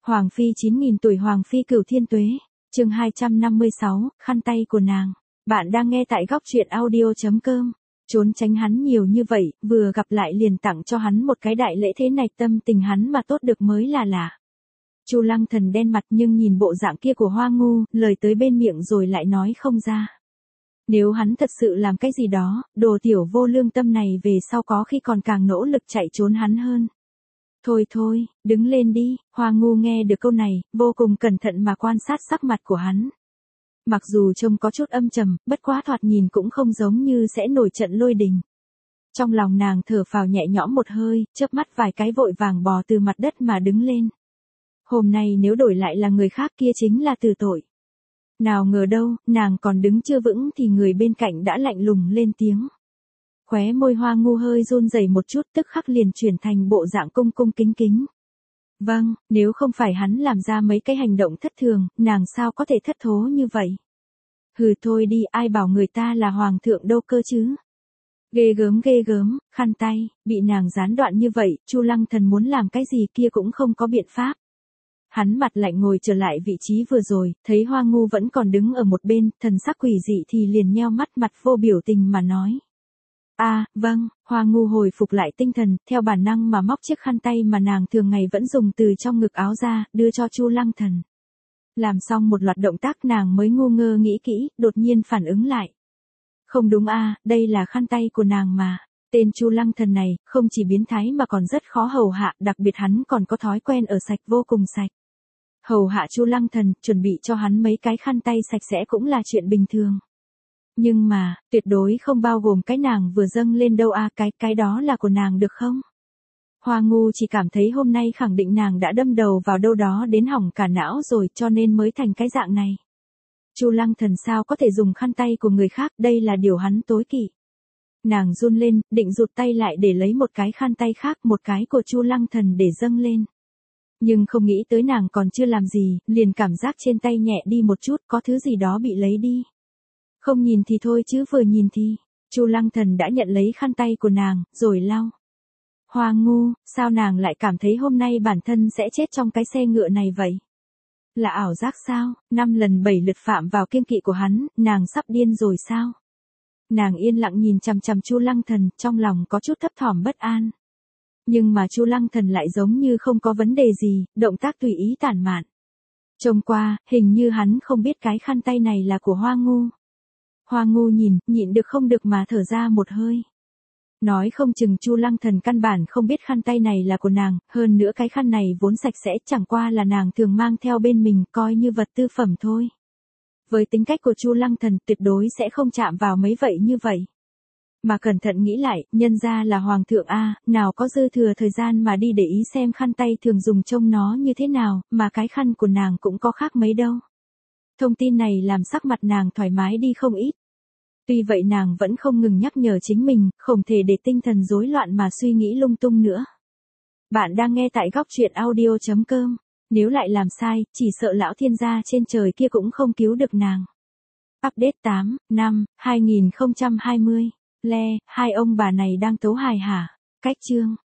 Hoàng phi 9.000 tuổi Hoàng phi cửu thiên tuế. Chương 256, khăn tay của nàng. Bạn đang nghe tại góc truyện audio.com. Trốn tránh hắn nhiều như vậy, vừa gặp lại liền tặng cho hắn một cái đại lễ thế này, tâm tình hắn mà tốt được mới là lạ. Chu Lăng Thần đen mặt nhưng nhìn bộ dạng kia của Hoa Ngu, lời tới bên miệng rồi lại nói không ra. Nếu hắn thật sự làm cái gì đó, đồ tiểu vô lương tâm này về sau có khi còn càng nỗ lực chạy trốn hắn hơn. Thôi thôi, đứng lên đi. Hoa Ngu nghe được câu này, vô cùng cẩn thận mà quan sát sắc mặt của hắn. Mặc dù trông có chút âm trầm, bất quá thoạt nhìn cũng không giống như sẽ nổi trận lôi đình. Trong lòng nàng thở phào nhẹ nhõm một hơi, chớp mắt vài cái vội vàng bò từ mặt đất mà đứng lên. Hôm nay nếu đổi lại là người khác kia chính là từ tội. Nào ngờ đâu, nàng còn đứng chưa vững thì người bên cạnh đã lạnh lùng lên tiếng. Khóe môi Hoa Ngu hơi run rẩy một chút, tức khắc liền chuyển thành bộ dạng cung cung kính kính. Vâng, nếu không phải hắn làm ra mấy cái hành động thất thường, nàng sao có thể thất thố như vậy? Hừ thôi đi, ai bảo người ta là hoàng thượng đâu cơ chứ? Ghê gớm, khăn tay, bị nàng gián đoạn như vậy, Chu Lăng Thần muốn làm cái gì kia cũng không có biện pháp. Hắn mặt lạnh ngồi trở lại vị trí vừa rồi, thấy Hoa Ngu vẫn còn đứng ở một bên, thần sắc quỷ dị thì liền nheo mắt mặt vô biểu tình mà nói. Vâng, Hoa Ngu hồi phục lại tinh thần, theo bản năng mà móc chiếc khăn tay mà nàng thường ngày vẫn dùng từ trong ngực áo ra, đưa cho Chu Lăng Thần. Làm xong một loạt động tác nàng mới ngu ngơ nghĩ kỹ, đột nhiên phản ứng lại. Không đúng đây là khăn tay của nàng mà. Tên Chu Lăng Thần này, không chỉ biến thái mà còn rất khó hầu hạ, đặc biệt hắn còn có thói quen ở sạch vô cùng sạch. Hầu hạ Chu Lăng Thần, chuẩn bị cho hắn mấy cái khăn tay sạch sẽ cũng là chuyện bình thường. Nhưng mà, tuyệt đối không bao gồm cái nàng vừa dâng lên đâu cái đó là của nàng được không? Hoa Ngu chỉ cảm thấy hôm nay khẳng định nàng đã đâm đầu vào đâu đó đến hỏng cả não rồi cho nên mới thành cái dạng này. Chu Lăng Thần sao có thể dùng khăn tay của người khác, đây là điều hắn tối kỵ. Nàng run lên, định rụt tay lại để lấy một cái khăn tay khác, một cái của Chu Lăng Thần để dâng lên. Nhưng không nghĩ tới nàng còn chưa làm gì, liền cảm giác trên tay nhẹ đi một chút, có thứ gì đó bị lấy đi. Không nhìn thì thôi chứ vừa nhìn thì, Chu Lăng Thần đã nhận lấy khăn tay của nàng, rồi lau. Hoa Ngu, sao nàng lại cảm thấy hôm nay bản thân sẽ chết trong cái xe ngựa này vậy? Là ảo giác sao? 5 lần 7 lượt phạm vào kiêng kỵ của hắn, nàng sắp điên rồi sao? Nàng yên lặng nhìn chằm chằm Chu Lăng Thần, trong lòng có chút thấp thỏm bất an. Nhưng mà Chu Lăng Thần lại giống như không có vấn đề gì, động tác tùy ý tản mạn. Trông qua, hình như hắn không biết cái khăn tay này là của Hoa Ngu. Hoa Ngu nhịn được không được mà thở ra một hơi. Nói không chừng Chu Lăng Thần căn bản không biết khăn tay này là của nàng, hơn nữa cái khăn này vốn sạch sẽ, chẳng qua là nàng thường mang theo bên mình, coi như vật tư phẩm thôi. Với tính cách của Chu Lăng Thần tuyệt đối sẽ không chạm vào mấy vậy như vậy. Mà cẩn thận nghĩ lại, nhân ra là hoàng thượng nào có dư thừa thời gian mà đi để ý xem khăn tay thường dùng trông nó như thế nào, mà cái khăn của nàng cũng có khác mấy đâu. Thông tin này làm sắc mặt nàng thoải mái đi không ít. Tuy vậy nàng vẫn không ngừng nhắc nhở chính mình, không thể để tinh thần rối loạn mà suy nghĩ lung tung nữa. Bạn đang nghe tại góc truyện audio.com. Nếu lại làm sai, chỉ sợ lão thiên gia trên trời kia cũng không cứu được nàng. Update 8/5/2020. Hai ông bà này đang tấu hài hả? Cách chương.